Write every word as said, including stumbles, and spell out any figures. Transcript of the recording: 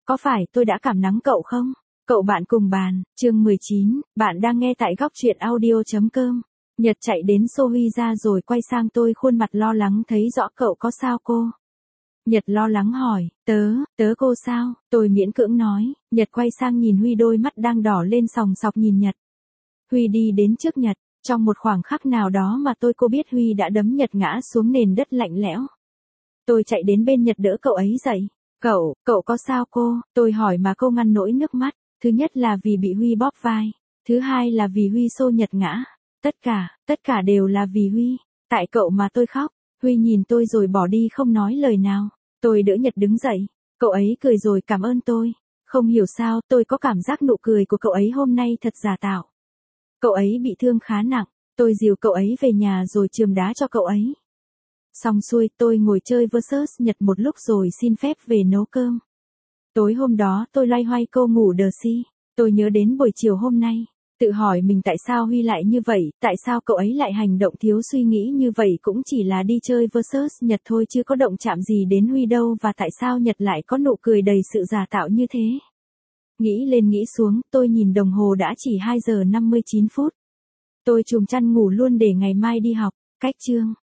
Có phải tôi đã cảm nắng cậu không? Cậu bạn cùng bàn, chương mười chín, bạn đang nghe tại góc truyện audio.com. Nhật chạy đến xô Huy ra rồi quay sang tôi khuôn mặt lo lắng thấy rõ cậu có sao cô. Nhật lo lắng hỏi, tớ, tớ cô sao? Tôi miễn cưỡng nói, Nhật quay sang nhìn Huy đôi mắt đang đỏ lên sòng sọc nhìn Nhật. Huy đi đến trước Nhật, trong một khoảng khắc nào đó mà tôi cô biết Huy đã đấm Nhật ngã xuống nền đất lạnh lẽo. Tôi chạy đến bên Nhật đỡ cậu ấy dậy. Cậu, cậu có sao cô? Tôi hỏi mà cô ngăn nỗi nước mắt. Thứ nhất là vì bị Huy bóp vai. Thứ hai là vì Huy xô Nhật ngã. Tất cả, tất cả đều là vì Huy. Tại cậu mà tôi khóc. Huy nhìn tôi rồi bỏ đi không nói lời nào. Tôi đỡ Nhật đứng dậy. Cậu ấy cười rồi cảm ơn tôi. Không hiểu sao tôi có cảm giác nụ cười của cậu ấy hôm nay thật giả tạo. Cậu ấy bị thương khá nặng. Tôi dìu cậu ấy về nhà rồi chườm đá cho cậu ấy. Xong xuôi tôi ngồi chơi versus Nhật một lúc rồi xin phép về nấu cơm. Tối hôm đó tôi loay hoay câu ngủ đờ si. Tôi nhớ đến buổi chiều hôm nay. Tự hỏi mình tại sao Huy lại như vậy, tại sao cậu ấy lại hành động thiếu suy nghĩ như vậy cũng chỉ là đi chơi versus Nhật thôi chứ có động chạm gì đến Huy đâu và tại sao Nhật lại có nụ cười đầy sự giả tạo như thế. Nghĩ lên nghĩ xuống, tôi nhìn đồng hồ đã chỉ hai giờ năm mươi chín phút. Tôi chùm chăn ngủ luôn để ngày mai đi học. Cách chương.